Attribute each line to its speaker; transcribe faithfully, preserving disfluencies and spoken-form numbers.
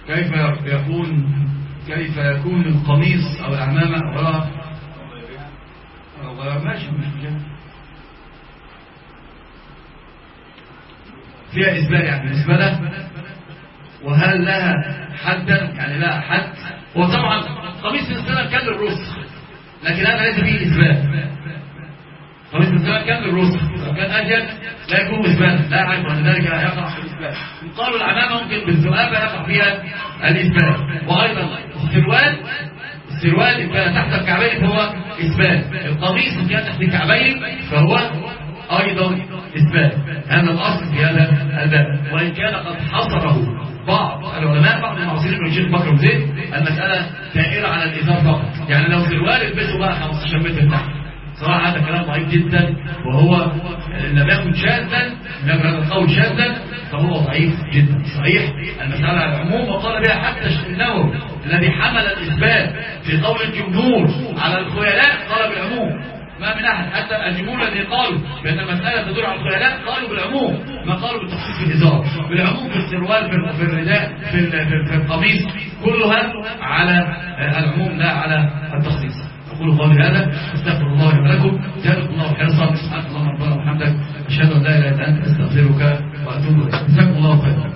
Speaker 1: كيف يكون كيف يكون القميص أو العمامة وراء أو غير ماشي مش مجال فيها إثبات يعني بالنسبة له، وهل لها حدا يعني لها حد؟ وطبعا قميص الإنسان كان للرسخ، لكن هذا ليس فيه إثبات. قميص الإنسان كان للرسخ، لو كان أجل لا يكون إثبات، لا يعرف أن ذلك يقع في الإثبات. قالوا العمامة ممكن بالذؤابة يقع فيها الإثبات، وأيضا السروال السروال إن كان تحت الكعبين فهو إثبات، القميص إن كان تحت الكعبين فهو أيضا إثبات. هذا الأصل في هذا الباب، وإن كان قد حصره بعض العلماء بعض المعاصرين من الشيخ بكر وزيد المسألة دائرة على الإزار فقط، يعني لو سروال البسه بقى خمستاشر متر تحت، صراحة هذا كلام ضعيف جدا، وهو لم يكن شاذا، لم يكن هذا القول شاذا فهو ضعيف جدا. صحيح المسألة على العموم، وقال بها حتى النووي الذي حمل الإثبات في قول الجمهور على الخيلاء قال بالعموم، ما من أحد حتى الجمهور الذي قالوا بأن المسألة تدور على الخيلاء قالوا بالعموم، ما قالوا بالتخصيص في الإزار، بالعموم في السروال في الرداء في في القميص، كلها على العموم لا على التخصيص. أقول قولي هذا، استغفر الله لي ولكم، جزاكم الله خيرا، سبحانك اللهم ربنا وبحمدك، أشهد أن لا إله إلا أنت، أستغفرك وأتوب إليك. جزاكم الله خيرا.